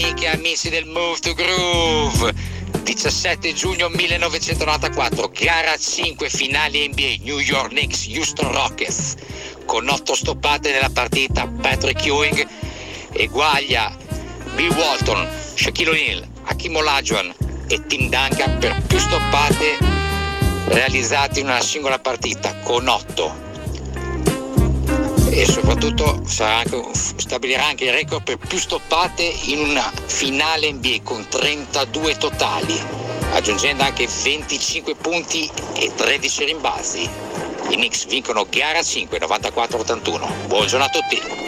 amiche e amici del Move to Groove. 17 giugno 1994, gara 5, finale NBA, New York Knicks, Houston Rockets. Con 8 stoppate nella partita, Patrick Ewing eguaglia Bill Walton, Shaquille O'Neal, Hakeem Olajuwon e Tim Duncan per più stoppate realizzate in una singola partita, con 8. E soprattutto stabilirà anche il record per più stoppate in una finale NBA con 32 totali, aggiungendo anche 25 punti e 13 rimbalzi. I Knicks vincono gara 5, 94-81. Buongiorno a tutti.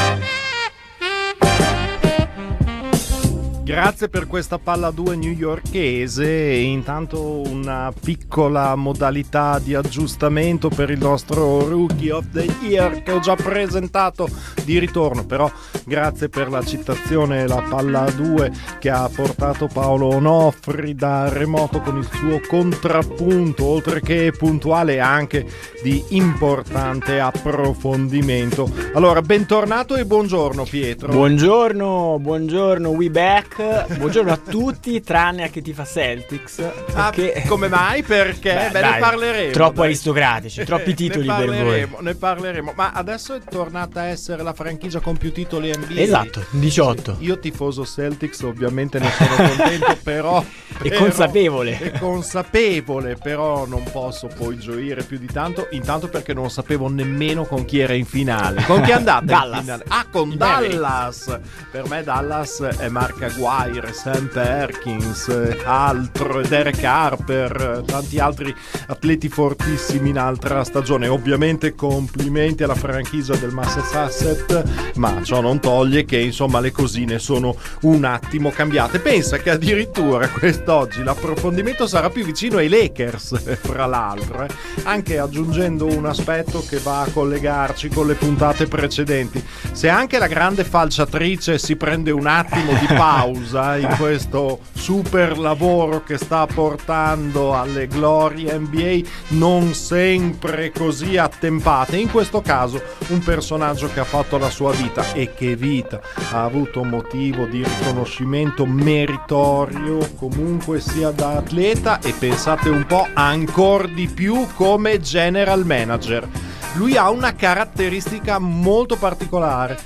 Grazie per questa palla 2 newyorkese. Intanto una piccola modalità di aggiustamento per il nostro Rookie of the Year che ho già presentato di ritorno, però grazie per la citazione, la palla 2 che ha portato Paolo Onofri da remoto con il suo contrappunto, oltre che puntuale anche di importante approfondimento. Allora, bentornato e buongiorno Pietro. Buongiorno, we back. Buongiorno a tutti, tranne a chi tifa Celtics. Perché... come mai? Perché? Beh, ne parleremo. Troppo aristocratici, troppi titoli per voi. Ne parleremo. Ma adesso è tornata a essere la franchigia con più titoli NBA. Esatto, 18. Io tifoso Celtics, ovviamente ne sono contento, però è consapevole. È consapevole, però non posso poi gioire più di tanto. Intanto perché non sapevo nemmeno con chi era in finale. Con chi è andata Dallas. In finale? Con Dallas. Per me Dallas è Mark Aguirre, Sam Perkins, altro, Derek Harper, tanti altri atleti fortissimi in altra stagione. Ovviamente complimenti alla franchigia del Massachusetts, ma ciò non toglie che insomma le cosine sono un attimo cambiate. Pensa che addirittura quest'oggi l'approfondimento sarà più vicino ai Lakers, fra l'altro, anche aggiungendo un aspetto che va a collegarci con le puntate precedenti. Se anche la grande falciatrice si prende un attimo di pausa in questo super lavoro che sta portando alle glorie NBA, non sempre così attempate, in questo caso un personaggio che ha fatto la sua vita, e che vita, ha avuto motivo di riconoscimento meritorio comunque sia da atleta e, pensate un po', ancora di più come general manager. Lui ha una caratteristica molto particolare.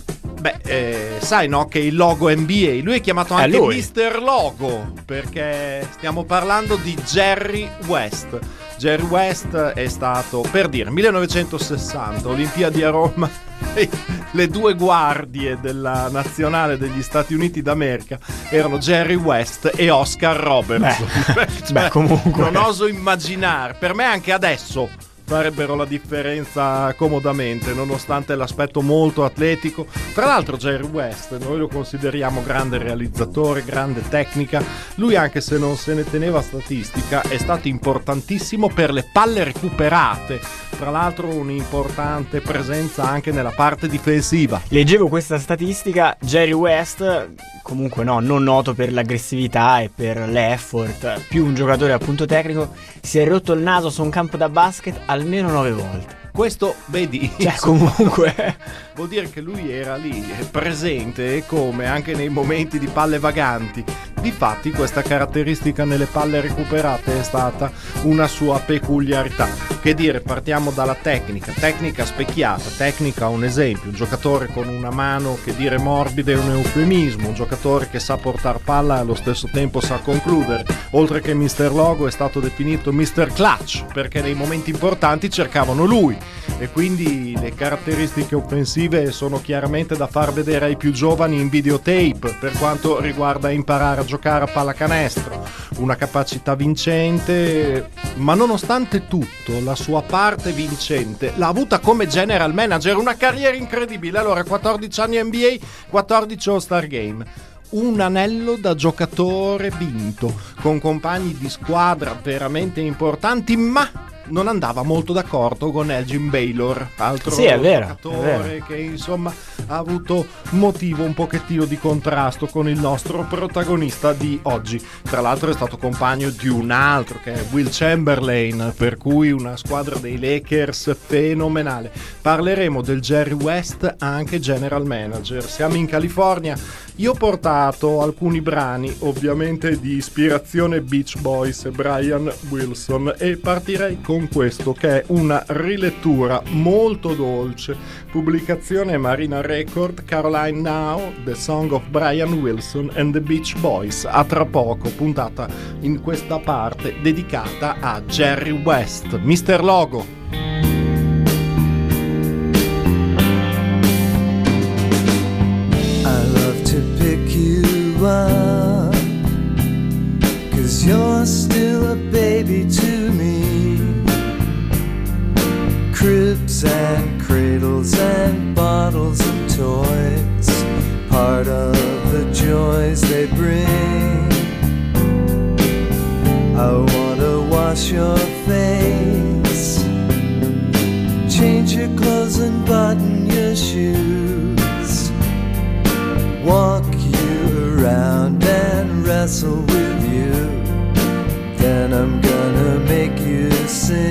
Sai no che il logo NBA, lui è chiamato anche Mr. Logo, perché stiamo parlando di Jerry West. Jerry West è stato, per dire, 1960, Olimpiadi a Roma, le due guardie della nazionale degli Stati Uniti d'America erano Jerry West e Oscar Robertson. Comunque non oso immaginare, per me anche adesso farebbero la differenza comodamente, nonostante l'aspetto molto atletico. Tra l'altro Jerry West noi lo consideriamo grande realizzatore, grande tecnica. Lui, anche se non se ne teneva statistica, è stato importantissimo per le palle recuperate. Tra l'altro un'importante presenza anche nella parte difensiva. Leggevo questa statistica: Jerry West, comunque non noto per l'aggressività e per l'effort, più un giocatore appunto tecnico, si è rotto il naso su un campo da basket almeno 9 volte. Questo, vedi, comunque vuol dire che lui era lì, presente, come anche nei momenti di palle vaganti. Difatti questa caratteristica nelle palle recuperate è stata una sua peculiarità. Che dire, partiamo dalla tecnica specchiata, tecnica un esempio, un giocatore con una mano che dire morbida è un eufemismo, un giocatore che sa portare palla e allo stesso tempo sa concludere. Oltre che Mr. Logo è stato definito Mr. Clutch, perché nei momenti importanti cercavano lui, e quindi le caratteristiche offensive sono chiaramente da far vedere ai più giovani in videotape per quanto riguarda imparare a giocare a pallacanestro. Una capacità vincente, ma nonostante tutto la sua parte vincente l'ha avuta come general manager, una carriera incredibile. Allora, 14 anni NBA, 14 All-Star Game, un anello da giocatore vinto, con compagni di squadra veramente importanti, ma non andava molto d'accordo con Elgin Baylor, altro giocatore che insomma ha avuto motivo un pochettino di contrasto con il nostro protagonista di oggi. Tra l'altro è stato compagno di un altro che è Will Chamberlain, per cui una squadra dei Lakers fenomenale. Parleremo del Jerry West, anche general manager. Siamo in California. Io ho portato alcuni brani ovviamente di ispirazione Beach Boys e Brian Wilson, e partirei con questo che è una rilettura molto dolce, pubblicazione Marina Record, Caroline Now, The Song of Brian Wilson and the Beach Boys. A tra poco, puntata in questa parte dedicata a Jerry West. Mr. Logo. Up, 'cause you're still a baby to me. Cribs and cradles and bottles of toys, part of the joys they bring. I wanna wash your face, change your clothes and button your shoes, walk around and wrestle with you, then I'm gonna make you sing.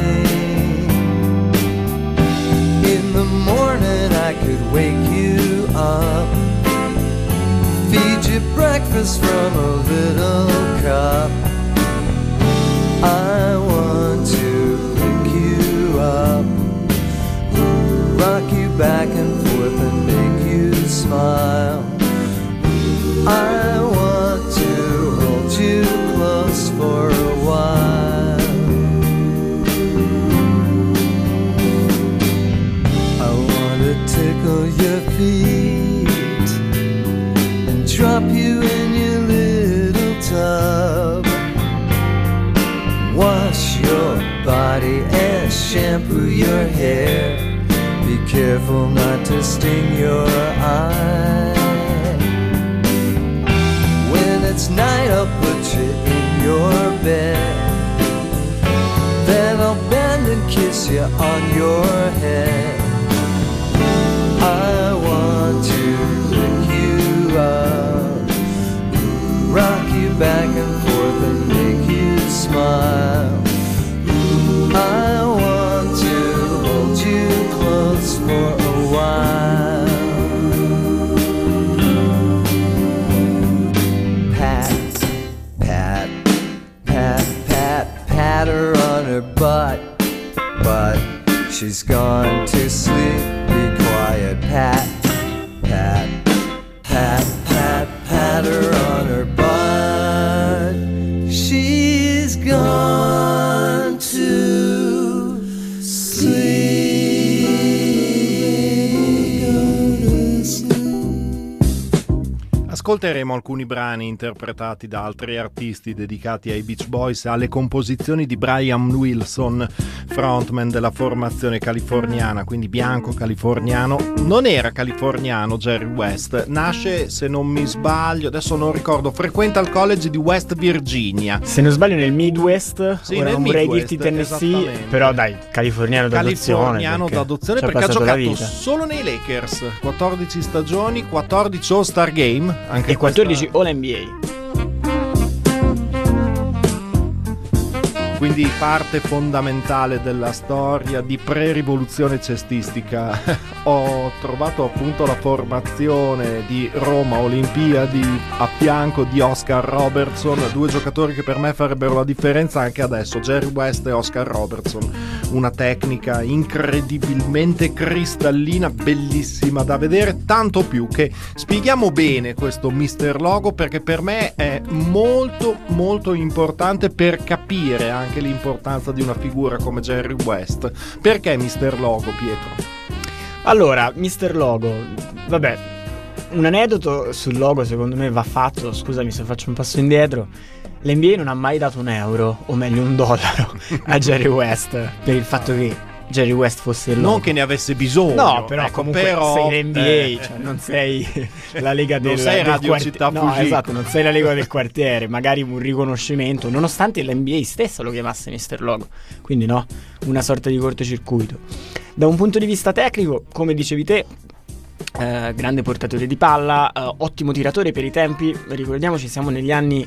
In the morning I could wake you up, feed you breakfast from a little cup. I want to pick you up, rock you back and forth and make you smile. I want to hold you close for a while. I want to tickle your feet and drop you in your little tub, wash your body and shampoo your hair. Be careful not to sting your eye. It's night, I'll put you in your bed, then I'll bend and kiss you on your head. I want to pick you up, rock you back and forth and make you smile. I want to hold you close for a while. Pat her on her butt, but she's gone to sleep. Be quiet, pat, pat, pat, pat, pat her on her butt. She's gone to sleep. Ascolteremo alcuni brani interpretati da altri artisti dedicati ai Beach Boys, alle composizioni di Brian Wilson, frontman della formazione californiana, quindi bianco californiano. Non era californiano Jerry West, nasce, se non mi sbaglio, adesso non ricordo, frequenta il college di West Virginia. Se non sbaglio nel Midwest, sì, ora nel non vorrei Midwest, dirti Tennessee, però dai, californiano d'adozione perché ha giocato solo nei Lakers, 14 stagioni, 14 All-Star Game, anche e 14 All-NBA. Quindi parte fondamentale della storia di pre-rivoluzione cestistica. Ho trovato appunto la formazione di Roma Olimpiadi a fianco di Oscar Robertson, due giocatori che per me farebbero la differenza anche adesso, Jerry West e Oscar Robertson. Una tecnica incredibilmente cristallina, bellissima da vedere, tanto più che spieghiamo bene questo Mr. Logo, perché per me è molto molto importante per capire anche l'importanza di una figura come Jerry West. Perché Mr. Logo, Pietro? Allora, Mr. Logo, vabbè, un aneddoto sul logo secondo me va fatto, scusami se faccio un passo indietro. L'NBA non ha mai dato €1, o meglio $1, a Jerry West, per il fatto che Jerry West fosse il logo. Non che ne avesse bisogno. No, però ecco, comunque però, sei l'NBA, cioè non sei la Lega del, non sei del Radio Città No, Fugico. esatto, non sei la Lega del quartiere, magari un riconoscimento, nonostante l'NBA stessa lo chiamasse Mr. Logo. Quindi no, una sorta di cortocircuito. Da un punto di vista tecnico, come dicevi te, grande portatore di palla, ottimo tiratore per i tempi. Ricordiamoci, siamo negli anni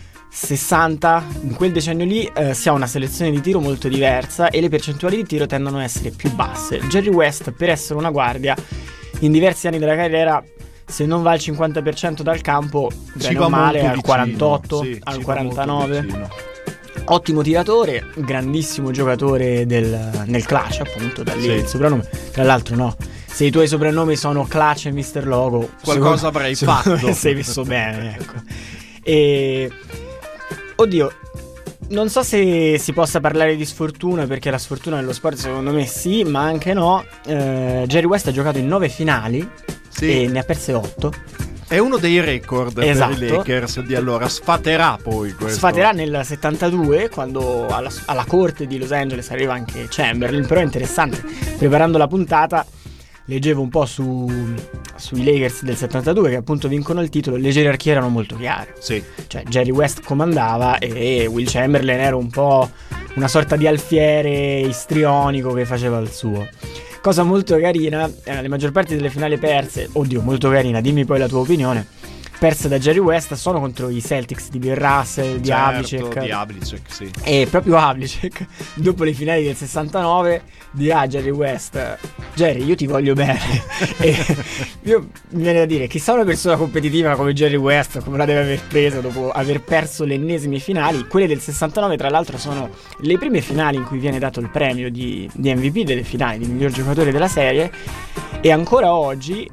60, in quel decennio lì si ha una selezione di tiro molto diversa e le percentuali di tiro tendono a essere più basse. Jerry West, per essere una guardia, in diversi anni della carriera, se non va al 50% dal campo, bene o male al 48, sì, al 49. Ottimo tiratore, grandissimo giocatore nel clutch, appunto, da lì Sì. il soprannome. Tra l'altro no, se i tuoi soprannomi sono Clutch e Mr. Logo, qualcosa avrei fatto. me sei messo bene, ecco. E oddio, non so se si possa parlare di sfortuna, perché la sfortuna nello sport secondo me sì, ma anche no. Jerry West ha giocato in 9 finali e ne ha perse 8. È uno dei record Esatto. per i Lakers di allora. Sfaterà poi questo. Sfaterà nel 72, quando alla corte di Los Angeles arriva anche Chamberlain. Però è interessante, preparando la puntata leggevo un po' sui Lakers del 72, che appunto vincono il titolo. Le gerarchie erano molto chiare. Sì. Cioè Jerry West comandava e Will Chamberlain era un po' una sorta di alfiere istrionico che faceva il suo. Cosa molto carina, le maggior parte delle finali perse, oddio, molto carina, dimmi poi la tua opinione, perse da Jerry West sono contro i Celtics di Bill Russell, di Havlicek. Di Havlicek, sì. E proprio Havlicek, dopo le finali del 69, dirà a Jerry West: Jerry, io ti voglio bene. E io mi viene da dire, chissà una persona competitiva come Jerry West come la deve aver presa dopo aver perso le ennesime finali. Quelle del 69 tra l'altro sono le prime finali in cui viene dato il premio di MVP delle finali, di miglior giocatore della serie. E ancora oggi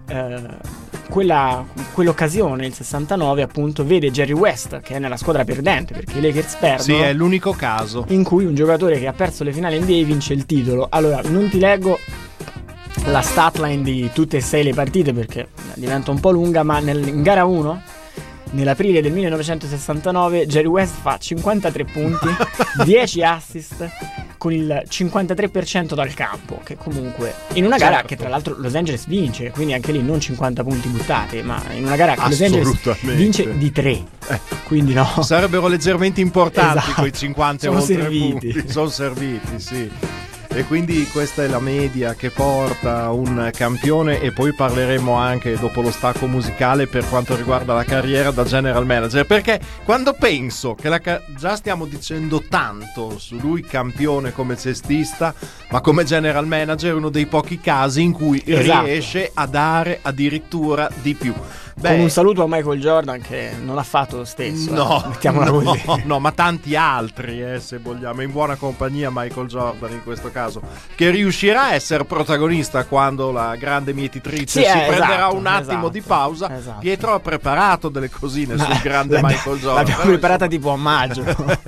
quell'occasione, il 69 appunto, vede Jerry West che è nella squadra perdente, perché i Lakers perdono. Sì, è l'unico caso in cui un giocatore che ha perso le finali NBA vince il titolo. Allora, non ti leggo la statline di tutte e 6 le partite perché diventa un po' lunga, ma in gara 1, nell'aprile del 1969, Jerry West fa 53 punti, 10 assist, con il 53% dal campo, che comunque in una gara che tra l'altro Los Angeles vince, quindi anche lì non 50 punti buttati, ma in una gara che Los Angeles vince di 3, quindi no, sarebbero leggermente importanti, esatto, quei 50 sono oltre serviti. punti. Sono serviti, sì. E quindi questa è la media che porta un campione. E poi parleremo anche dopo lo stacco musicale per quanto riguarda la carriera da general manager, perché quando penso che già stiamo dicendo tanto su lui campione come cestista, ma come general manager è uno dei pochi casi in cui riesce a dare addirittura di più. Con un saluto a Michael Jordan, che non ha fatto lo stesso. Mettiamola così. No, ma tanti altri, se vogliamo, in buona compagnia Michael Jordan in questo caso, che riuscirà a essere protagonista quando la grande mietitrice si prenderà un attimo di pausa. Esatto. Pietro ha preparato delle cosine sul grande Michael Jordan. L'abbiamo preparata tipo a maggio.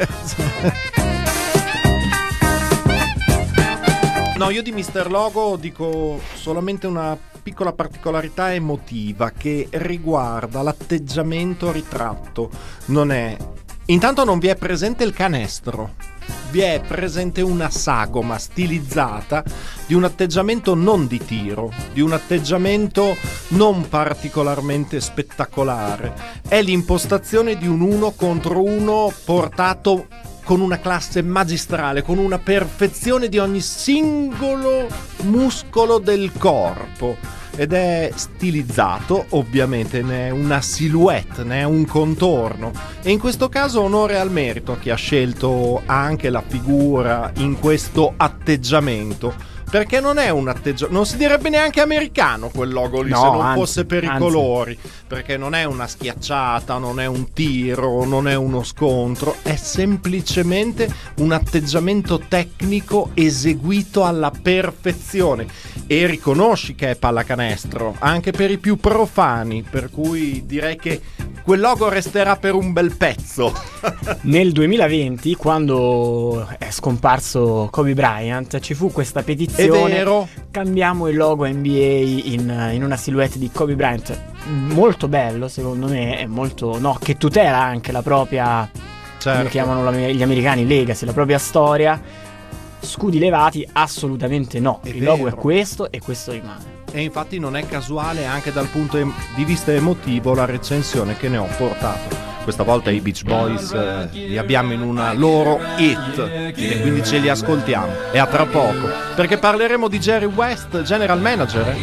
No, io di Mr. Logo dico solamente una piccola particolarità emotiva che riguarda l'atteggiamento ritratto. Intanto non vi è presente il canestro, vi è presente una sagoma stilizzata di un atteggiamento non di tiro, di un atteggiamento non particolarmente spettacolare. È l'impostazione di un 1 contro 1 portato con una classe magistrale, con una perfezione di ogni singolo muscolo del corpo, ed è stilizzato, ovviamente ne è una silhouette, ne è un contorno, e in questo caso onore al merito a chi ha scelto anche la figura in questo atteggiamento, perché non è un atteggiamento, non si direbbe neanche americano quel logo lì, se non fosse per i colori, perché non è una schiacciata, non è un tiro, non è uno scontro, è semplicemente un atteggiamento tecnico eseguito alla perfezione, e riconosci che è pallacanestro anche per i più profani, per cui direi che quel logo resterà per un bel pezzo. Nel 2020, quando è scomparso Kobe Bryant, ci fu questa petizione: è vero, cambiamo il logo NBA in una silhouette di Kobe Bryant. Molto bello, secondo me, è molto, che tutela anche la propria, come chiamano gli americani, legacy, la propria storia. scudi levati, assolutamente no. È Il logo è vero. questo e questo rimane. E infatti non è casuale anche dal punto di vista emotivo la recensione che ne ho portato. Questa volta i Beach Boys li abbiamo in una loro hit e quindi ce li ascoltiamo. E a tra poco, perché parleremo di Jerry West, General Manager.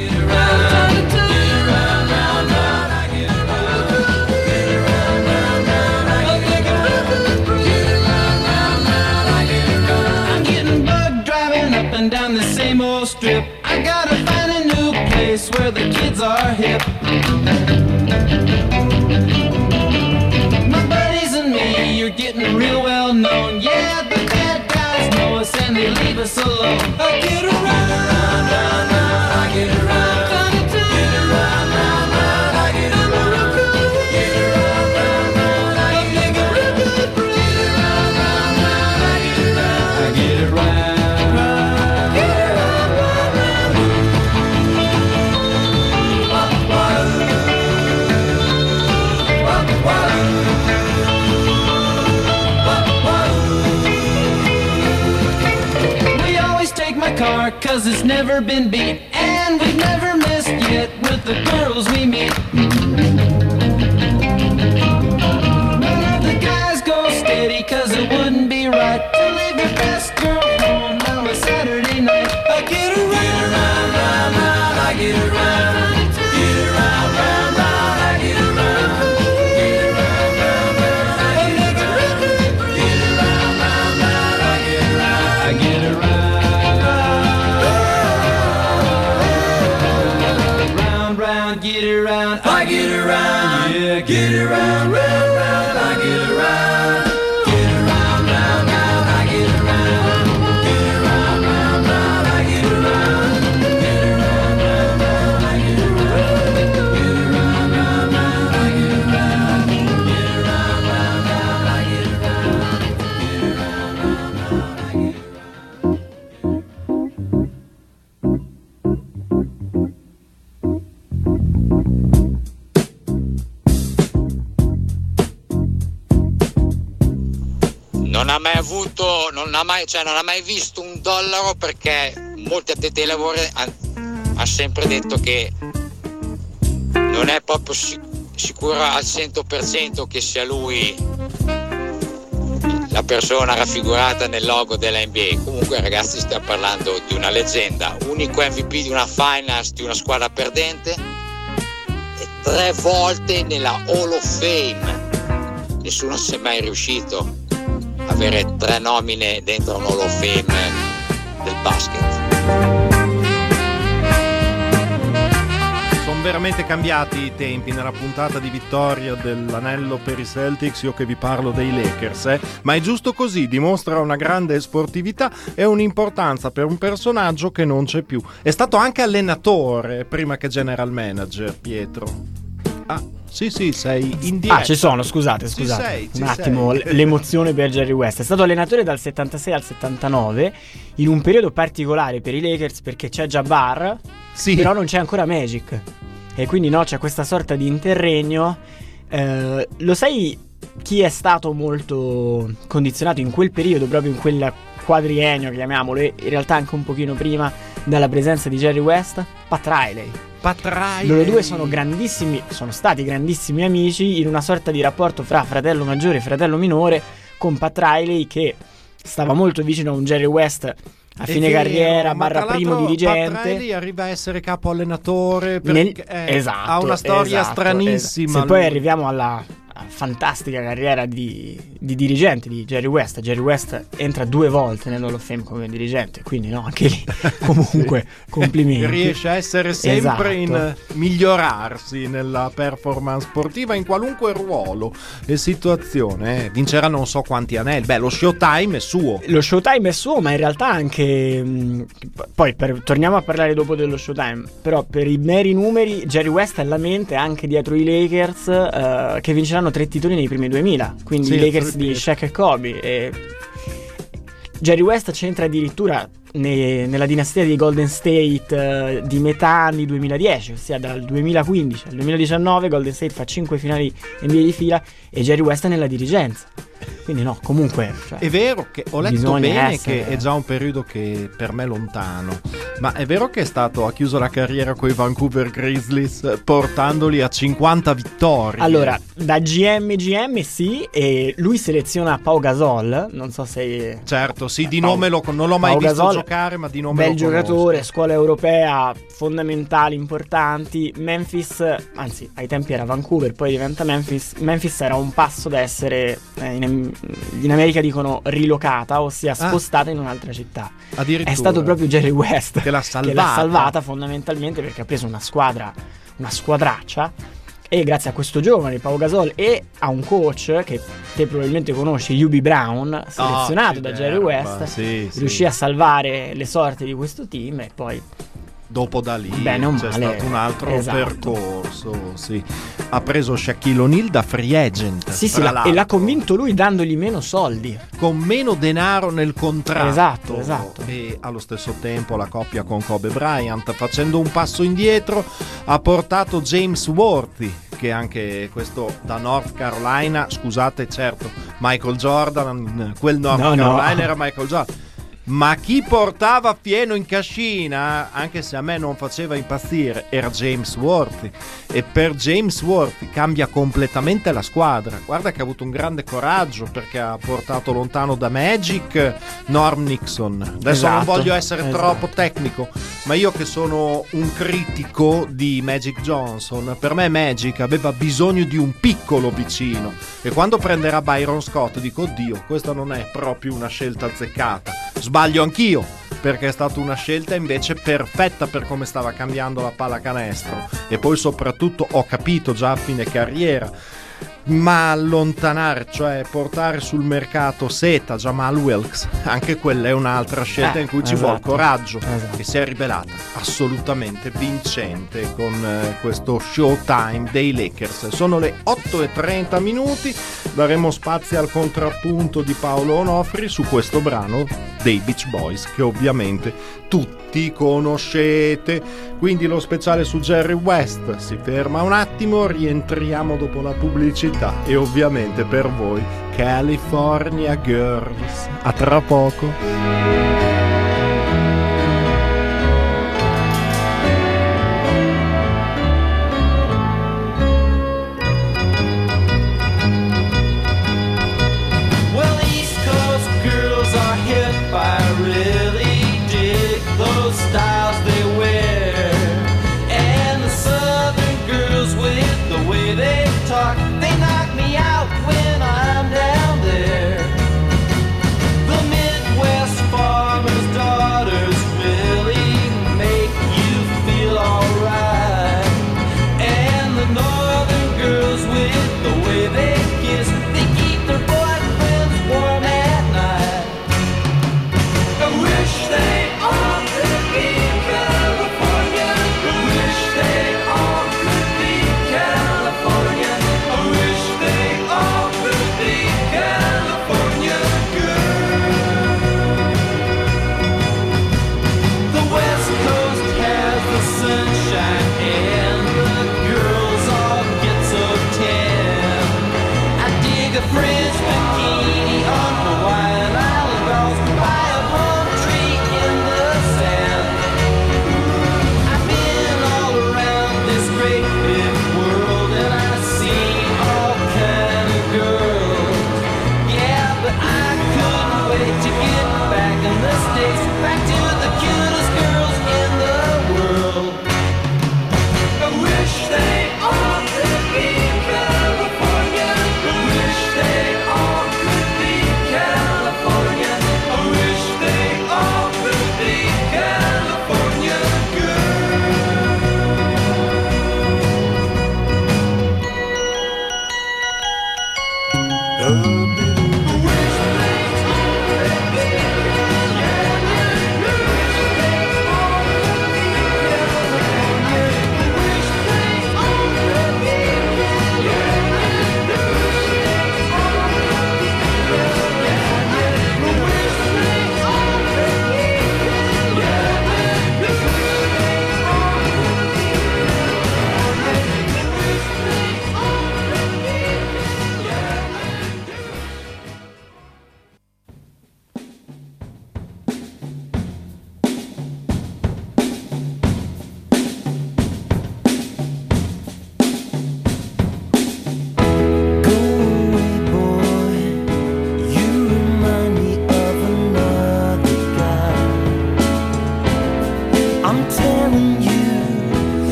I'm getting bugged driving up and down the same old strip. I gotta find a new place where the kids are hip. My buddies and me, you're getting real well known. Yeah, the bad guys know us and they leave us alone. I get around, round, round, round, I get around, round, get around, round, round, I get around, get around, round, round, I get around, get around, round, round, I get around, I get around. We always take my car 'cause it's never been beat, and we've never missed yet with the girls we meet. None of the guys go steady 'cause it wouldn't be right to leave your best girl home on a Saturday night. I get around, round, round, round, I get around, get around, round, round, I get around, get around, round, round, I get around, get around, round, round, I get around, I get around, round, round, get around, I get around, yeah, get around, round, round, I get around, get around, round, round, I get around, get around, round, round, I get around, get around, round, round, I get around, get around, round, round, I get around, get around, round, round, I get around, get around, round, round, I get around. Non ha mai visto un dollaro, perché molti addetti ai lavori ha sempre detto che non è proprio sicuro al 100% che sia lui la persona raffigurata nel logo della NBA. Comunque, ragazzi, stiamo parlando di una leggenda, unico MVP di una finals di una squadra perdente e 3 volte nella Hall of Fame. Nessuno si è mai riuscito a avere 3 nomine dentro un Hall of Fame del basket. Sono veramente cambiati i tempi. Nella puntata di vittoria dell'anello per i Celtics io che vi parlo dei Lakers, ma è giusto così, dimostra una grande sportività e un'importanza per un personaggio che non c'è più. È stato anche allenatore prima che general manager, Pietro. Sì, sei in diretta. Ci sono, scusate. Ci sei. Un attimo, l'emozione per Jerry West. È stato allenatore dal 76 al 79, in un periodo particolare per i Lakers perché c'è Jabbar, Sì. però non c'è ancora Magic. E quindi c'è questa sorta di interregno. Lo sai chi è stato molto condizionato in quel periodo, proprio in quel quadriennio, chiamiamolo, e in realtà anche un pochino prima, dalla presenza di Jerry West? Pat Riley. Loro due sono stati grandissimi amici in una sorta di rapporto fra fratello maggiore e fratello minore, con Pat Riley che stava molto vicino a un Jerry West a fine carriera / primo dirigente. Pat Riley arriva a essere capo allenatore esatto, ha una storia stranissima. Se poi arriviamo alla fantastica carriera di dirigente di Jerry West. Jerry West entra 2 volte nell'Hall of Fame come dirigente, quindi anche lì comunque complimenti. Riesce a essere sempre in migliorarsi nella performance sportiva in qualunque ruolo e situazione. Vincerà non so quanti anelli. Lo Showtime è suo. Lo Showtime è suo, ma in realtà anche poi torniamo a parlare dopo dello Showtime. Però per i meri numeri Jerry West è la mente anche dietro i Lakers, che vinceranno 3 titoli nei primi 2000, quindi i Lakers di Shaq e Kobe. E Jerry West c'entra addirittura nella dinastia di Golden State di metà anni 2010, ossia dal 2015 al 2019 Golden State fa 5 finali NBA di fila e Jerry West è nella dirigenza. Quindi no, comunque cioè, è vero che ho letto bisogna bene essere- che è già un periodo che per me è lontano, ma è vero che ha chiuso la carriera con i Vancouver Grizzlies portandoli a 50 vittorie. Allora, da GM sì, e lui seleziona Pau Gasol, non so se... Certo, sì, di nome non l'ho mai Pau visto Gasol, giocare, ma di nome bel lo conosco. giocatore, scuola europea, fondamentali, importanti. Memphis, anzi ai tempi era Vancouver, poi diventa Memphis. Memphis era un passo da essere, in America dicono rilocata, ossia spostata in un'altra città. Addirittura. È stato proprio Jerry West Che l'ha che l'ha salvata fondamentalmente, perché ha preso una squadraccia, e grazie a questo giovane Pau Gasol e a un coach che te probabilmente conosci, Hubie Brown, selezionato da Jerry West, sì, riuscì a salvare le sorti di questo team e poi dopo da lì bene o c'è male, stato un altro esatto. percorso, sì. Ha preso Shaquille O'Neal da free agent, sì, tra e l'altro, l'ha convinto lui dandogli meno soldi. con meno denaro nel contratto. Esatto. E allo stesso tempo la coppia con Kobe Bryant, facendo un passo indietro, ha portato James Worthy, che anche questo da North Carolina, scusate, certo, Michael Jordan, quel North Carolina era Michael Jordan. Ma chi portava fieno in cascina, anche se a me non faceva impazzire, era James Worthy. E per James Worthy cambia completamente la squadra. Guarda che ha avuto un grande coraggio, perché ha portato lontano da Magic Norm Nixon. Adesso non voglio essere troppo tecnico, ma io che sono un critico di Magic Johnson, per me Magic aveva bisogno di un piccolo vicino. E quando prenderà Byron Scott dico, oddio, questa non è proprio una scelta azzeccata. Sbaglio anch'io, perché è stata una scelta invece perfetta per come stava cambiando la pallacanestro. E poi soprattutto ho capito già a fine carriera, ma allontanare, cioè portare sul mercato Seta, Jamal Wilkes, anche quella è un'altra scelta in cui ci vuole coraggio, che si è rivelata assolutamente vincente con questo showtime dei Lakers. Sono le 8:30, daremo spazio al contrappunto di Paolo Onofri su questo brano dei Beach Boys, che ovviamente tutti conoscete. Quindi lo speciale su Jerry West si ferma un attimo, rientriamo dopo la pubblicità e ovviamente per voi California Girls. A tra poco. Well, East Coast girls are hip. I really dig those styles they wear. And the Southern girls with the way they talk, they knock me out when I'm down there. The Midwest far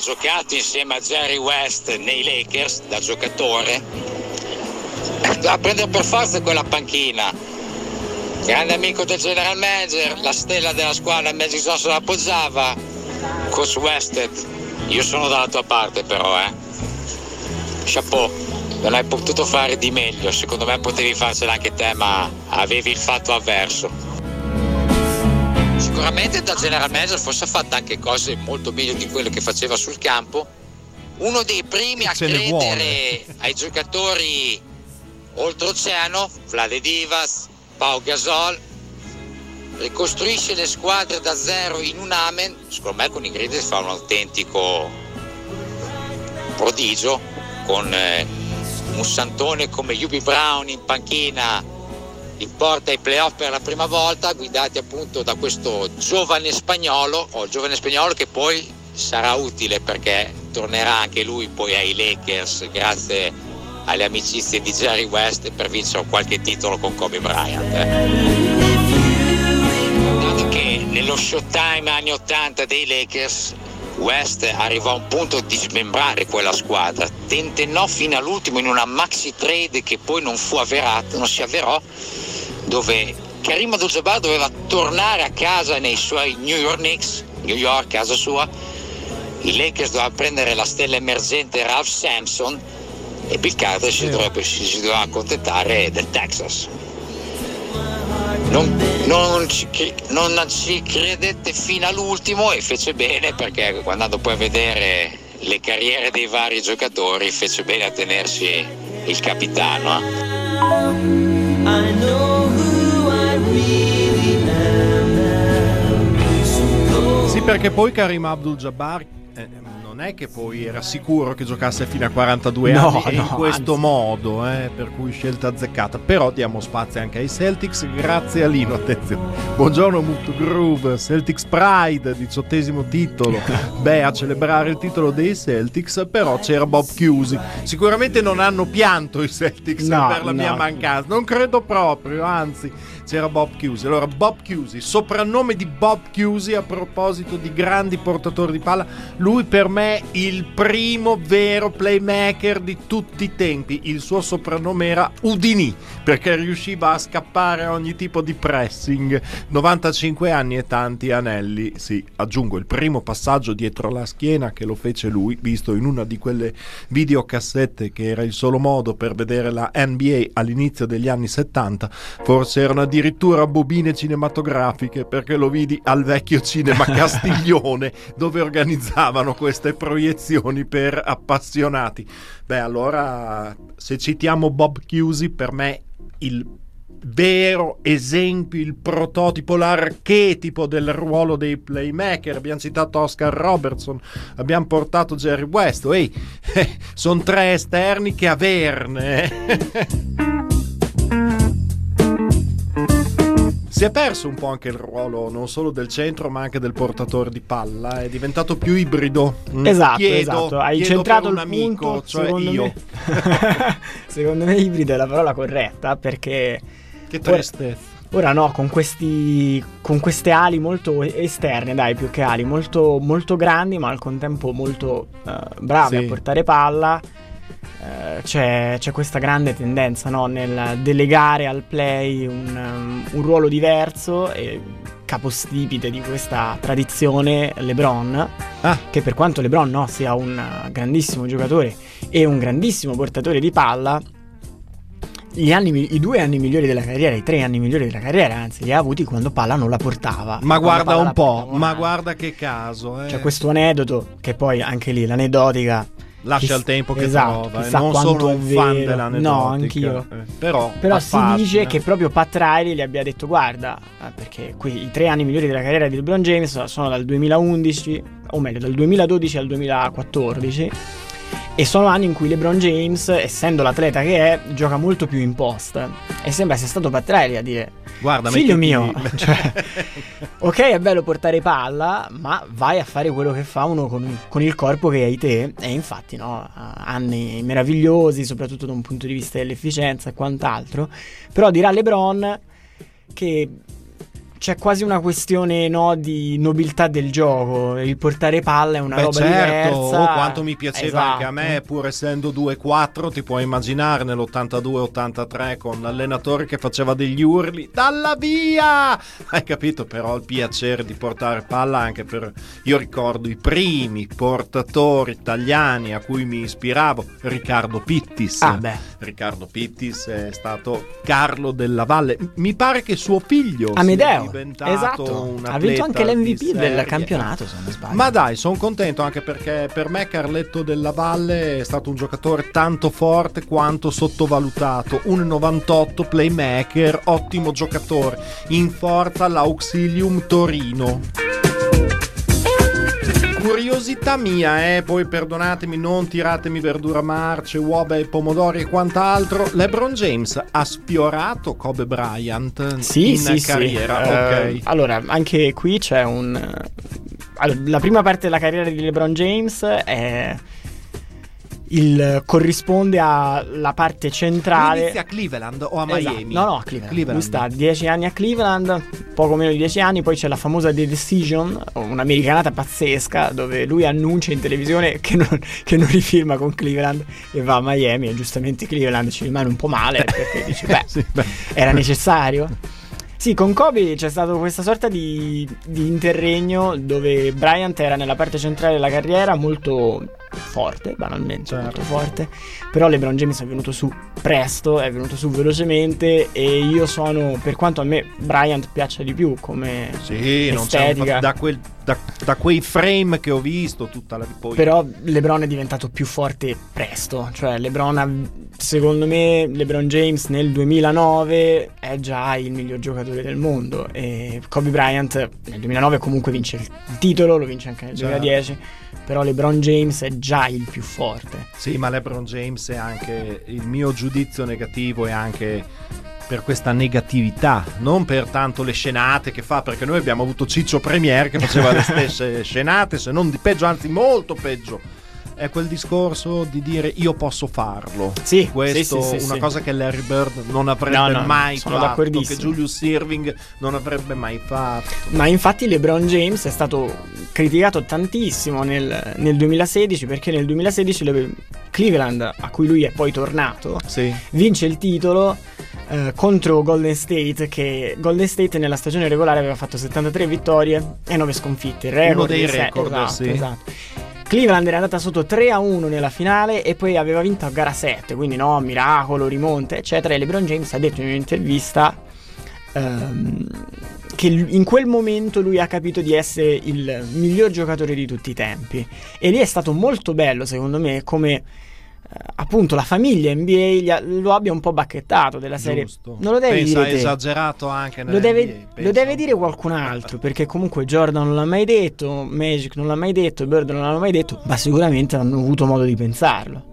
giocato insieme a Jerry West nei Lakers da giocatore, doveva prendere per forza quella panchina. Grande amico del general manager, la stella della squadra, Magic Johnson l'appoggiava. Coach Wested, io sono dalla tua parte però, chapeau, non hai potuto fare di meglio, secondo me potevi farcela anche te, ma avevi il fatto avverso. Sicuramente da general manager forse ha fatto anche cose molto meglio di quello che faceva sul campo. Uno dei primi a credere ai giocatori oltreoceano, Vlade Divac, Pau Gasol, ricostruisce le squadre da zero in un amen. Secondo me con i Grizzlies fa un autentico prodigio, con un santone come Hubie Brown in panchina li porta ai playoff per la prima volta, guidati appunto da questo giovane spagnolo, che poi sarà utile perché tornerà anche lui poi ai Lakers grazie alle amicizie di Jerry West per vincere qualche titolo con Kobe Bryant. Dato che nello Showtime anni 80 dei Lakers West arrivò a un punto di smembrare quella squadra, tentennò fino all'ultimo in una maxi trade che poi non si avverò, dove Kareem Abdul-Jabbar doveva tornare a casa nei suoi New York Knicks, New York, casa sua. I Lakers dovevano prendere la stella emergente Ralph Sampson e Bill Carter si doveva accontentare del Texas. Non ci credette fino all'ultimo e fece bene, perché andando poi a vedere le carriere dei vari giocatori fece bene a tenersi il capitano. Sì, perché poi Kareem Abdul-Jabbar non è che poi era sicuro che giocasse fino a 42 anni in questo modo, per cui scelta azzeccata. Però diamo spazio anche ai Celtics, grazie a Lino, attenzione. Buongiorno Mutu Groove, Celtics Pride, 18° titolo. Beh, a celebrare il titolo dei Celtics però c'era Bob Cousy. Sicuramente non hanno pianto i Celtics per la mia mancanza, non credo proprio, anzi c'era Bob Cousy. Allora, Bob Cousy, soprannome di Bob Cousy, a proposito di grandi portatori di palla, lui per me il primo vero playmaker di tutti i tempi. Il suo soprannome era Udini perché riusciva a scappare a ogni tipo di pressing. 95 anni e tanti anelli. Sì, aggiungo il primo passaggio dietro la schiena che lo fece lui, visto in una di quelle videocassette che era il solo modo per vedere la NBA all'inizio degli anni 70. Forse erano addirittura bobine cinematografiche, perché lo vidi al vecchio cinema Castiglione dove organizzavano queste proiezioni per appassionati. Beh, allora, se citiamo Bob Cousy, per me il vero esempio, il prototipo, l'archetipo del ruolo dei playmaker. Abbiamo citato Oscar Robertson, abbiamo portato Jerry West. Sono tre esterni che averne. Si è perso un po' anche il ruolo non solo del centro ma anche del portatore di palla, è diventato più ibrido. Esatto, hai centrato un il amico, punto, cioè secondo io. me. Secondo me ibrido è la parola corretta, perché che tristezza. Ora no, con queste ali molto esterne, dai, più che ali, molto, molto grandi ma al contempo molto bravi a portare palla. C'è questa grande tendenza, no, nel delegare al play un ruolo diverso, e capostipite di questa tradizione LeBron, che per quanto LeBron sia un grandissimo giocatore e un grandissimo portatore di palla, i 2 anni migliori della carriera, i 3 anni migliori della carriera, anzi, li ha avuti quando palla non la portava. Ma guarda un po', ma guarda che caso. C'è questo aneddoto che poi anche lì l'aneddotica lascia il tempo che trova. Non sono un fan dell'aneddotica. No, anch'io. Però si dice che proprio Pat Riley gli abbia detto: guarda, perché qui i 3 anni migliori della carriera di LeBron James sono dal 2011, o meglio dal 2012 al 2014, e sono anni in cui LeBron James, essendo l'atleta che è, gioca molto più in post, e sembra sia stato Pat Riley a dire: guarda, figlio mio, cioè, ok, è bello portare palla, ma vai a fare quello che fa uno con il corpo che hai te. E infatti anni meravigliosi, soprattutto da un punto di vista dell'efficienza e quant'altro. Però dirà LeBron che c'è quasi una questione, no, di nobiltà del gioco. Il portare palla è una roba diversa. Quanto mi piaceva anche a me, pur essendo 2-4, ti puoi immaginare nell'82-83 con l'allenatore che faceva degli urli dalla via, hai capito? Però il piacere di portare palla anche per, io ricordo i primi portatori italiani a cui mi ispiravo, Riccardo Pittis. Riccardo Pittis è stato Carlo della Valle, mi pare che suo figlio Amedeo, sia diventato un ha vinto anche atleta l'MVP di del serie. campionato, se non sbaglio. Ma dai, sono contento, anche perché per me Carletto della Valle è stato un giocatore tanto forte quanto sottovalutato, un 98 playmaker, ottimo giocatore, in forza l'Auxilium Torino. Curiosità mia, poi perdonatemi, non tiratemi verdura marce, uova e pomodori e quant'altro. LeBron James ha sfiorato Kobe Bryant in carriera. Ok. Allora, anche qui c'è allora, la prima parte della carriera di LeBron James corrisponde alla parte centrale. Lui inizia a Cleveland o a Miami? No, a Cleveland. Lui sta 10 anni a Cleveland, poco meno di 10 anni. Poi c'è la famosa The Decision, un'americanata pazzesca, dove lui annuncia in televisione che non rifirma con Cleveland e va a Miami, e giustamente Cleveland ci rimane un po' male, perché dice era necessario. Sì, con Kobe c'è stato questa sorta di interregno dove Bryant era nella parte centrale della carriera, molto forte, banalmente, molto forte. Però LeBron James è venuto su presto, è venuto su velocemente, e io sono, per quanto a me Bryant piaccia di più come estetica, da quei frame che ho visto tutta la poi. Però LeBron è diventato più forte presto, cioè secondo me LeBron James nel 2009 è già il miglior giocatore del mondo, e Kobe Bryant nel 2009 comunque vince il titolo, lo vince anche nel 2010, però LeBron James è già il più forte. Sì, ma LeBron James è anche, il mio giudizio negativo è anche per questa negatività, non per tanto le scenate che fa, perché noi abbiamo avuto Ciccio Premier che faceva le stesse scenate, se non di peggio, anzi molto peggio. È quel discorso di dire io posso farlo. Sì, questo sì, una cosa che Larry Bird non avrebbe mai sono fatto, d'accordissimo, che Julius Erving non avrebbe mai fatto. Ma infatti LeBron James è stato criticato tantissimo nel 2016, perché nel 2016 Cleveland, a cui lui è poi tornato, vince il titolo contro Golden State, che Golden State nella stagione regolare aveva fatto 73 vittorie e 9 sconfitte, il record uno dei record. Esatto. Cleveland era andata sotto 3-1 nella finale e poi aveva vinto a gara 7, quindi no, miracolo, rimonte, eccetera. E LeBron James ha detto in un'intervista che in quel momento lui ha capito di essere il miglior giocatore di tutti i tempi, e lì è stato molto bello, secondo me, come appunto la famiglia NBA lo abbia un po' bacchettato, della serie. Giusto. Non lo devi Pensa, dire te. esagerato anche lo deve dire qualcun altro, perché comunque Jordan non l'ha mai detto, Magic non l'ha mai detto, Bird non l'hanno mai detto, ma sicuramente hanno avuto modo di pensarlo.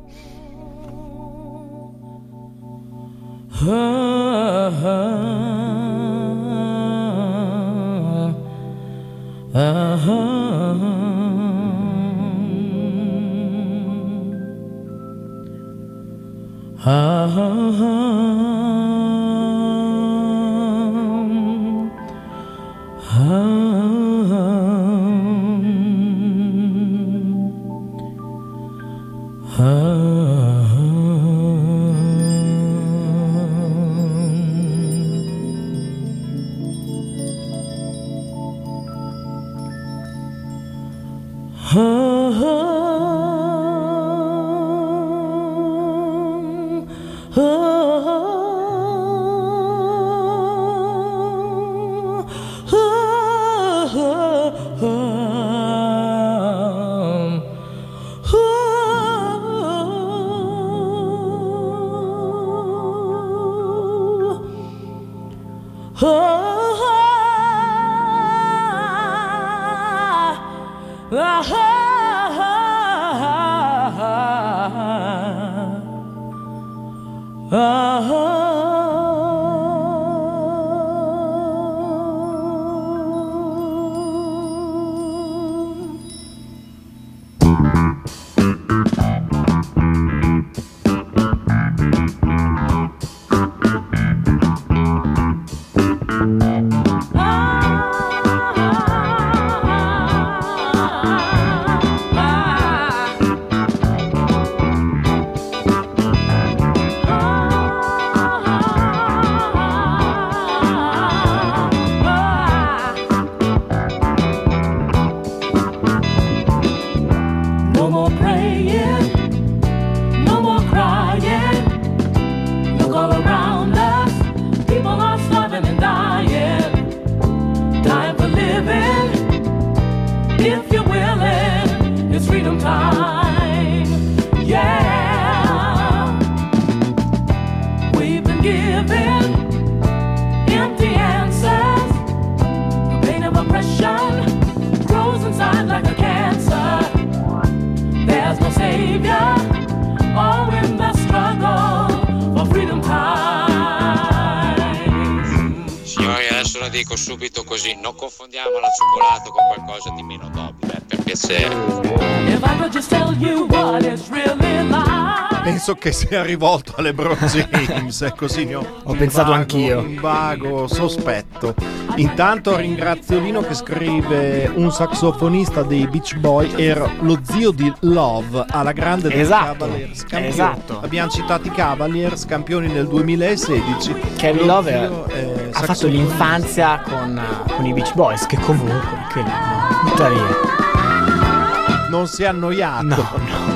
dico subito così, non confondiamo la cioccolata con qualcosa di meno nobile, per piacere. If I could just tell you what it's really like. Penso che sia rivolto alle LeBron James, è così, ne ho pensato anch'io. Un vago sospetto. Intanto ringrazio Lino che scrive: un saxofonista dei Beach Boy era lo zio di Love alla grande dei Cavaliers, campioni. Esatto. Abbiamo citato i Cavaliers, campioni nel 2016. Kevin Lo Love zio è ha fatto saxofonista. l'infanzia con i Beach Boys, che comunque che no, tuttavia Non si è annoiato. no.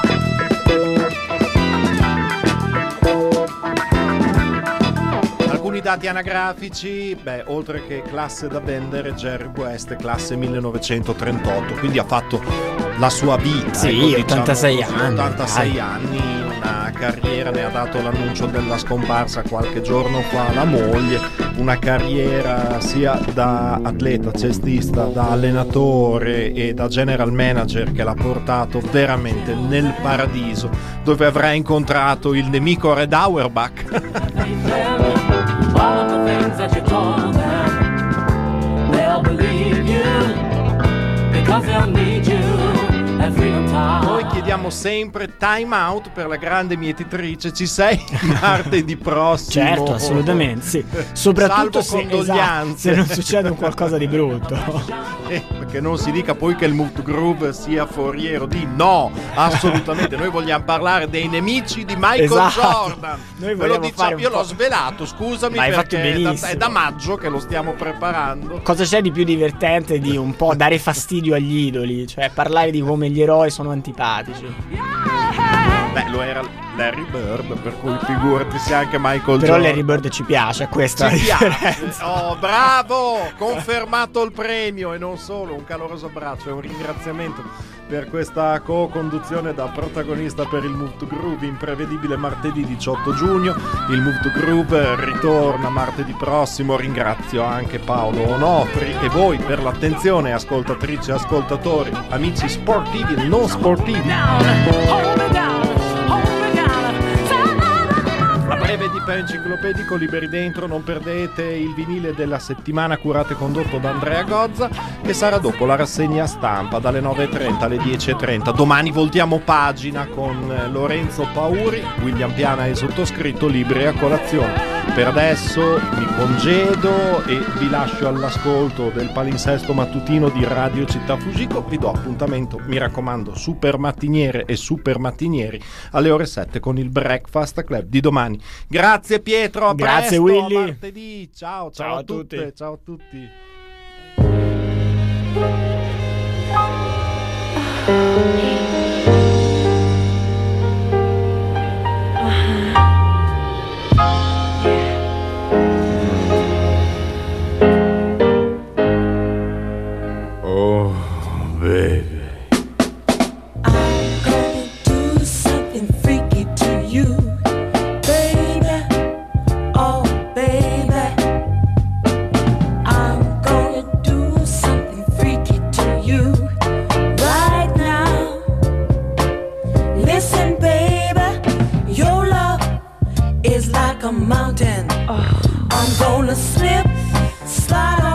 Alcuni dati anagrafici, oltre che classe da vendere, Jerry West è classe 1938, quindi ha fatto la sua vita. Sì, 86 così, anni. 86 dai. anni, una carriera, ne ha dato l'annuncio della scomparsa qualche giorno fa la moglie, una carriera sia da atleta, cestista, da allenatore e da general manager che l'ha portato veramente nel paradiso, dove avrà incontrato il nemico Red Auerbach. All of the things that you told them, they'll believe you because they'll need you at Freedom Time. Noi chiediamo sempre time out per la grande mietitrice. Ci sei martedì prossimo? Certo, assolutamente, sì. Soprattutto Salvo se, condoglianze. se non succede un qualcosa di brutto. Perché non si dica poi che il Mood Groove sia foriero di no, assolutamente. Noi vogliamo parlare dei nemici di Michael Esatto. Jordan. Noi Ve lo vogliamo fare un io po'. l'ho svelato, scusami, Ma hai fatto perché benissimo. è da maggio che lo stiamo preparando. Cosa c'è di più divertente di un po' dare fastidio agli idoli? Cioè parlare di come gli eroi sono antipatici. Lo era Larry Bird, per cui figurati se anche Michael Però Jordan. Larry Bird ci piace, questa è la Ci piace. differenza. Oh, bravo! Confermato il premio, e non solo, un caloroso abbraccio e un ringraziamento per questa co-conduzione da protagonista per il Move to Groove, imprevedibile martedì 18 giugno. Il Move to Groove ritorna martedì prossimo. Ringrazio anche Paolo Onofri e voi per l'attenzione, ascoltatrici e ascoltatori, amici sportivi e non sportivi. Hold me down. A breve di per enciclopedico, liberi dentro, non perdete il vinile della settimana curato e condotto da Andrea Gozza, che sarà dopo la rassegna stampa dalle 9.30 alle 10.30. Domani voltiamo pagina con Lorenzo Pauri, William Piana e sottoscritto, libri a colazione. Per adesso mi congedo e vi lascio all'ascolto del palinsesto mattutino di Radio Città Fugico. Vi do appuntamento, mi raccomando, super mattiniere e super mattinieri, alle ore 7 con il Breakfast Club di domani. Grazie Pietro, a Grazie, presto, Willy. a martedì. Ciao Ciao a a tutte, tutti. ciao a tutti. Oh, baby. I'm gonna do something freaky to you, baby. Oh, baby. I'm gonna do something freaky to you right now. Listen, baby, your love is like a mountain. I'm gonna slip, slide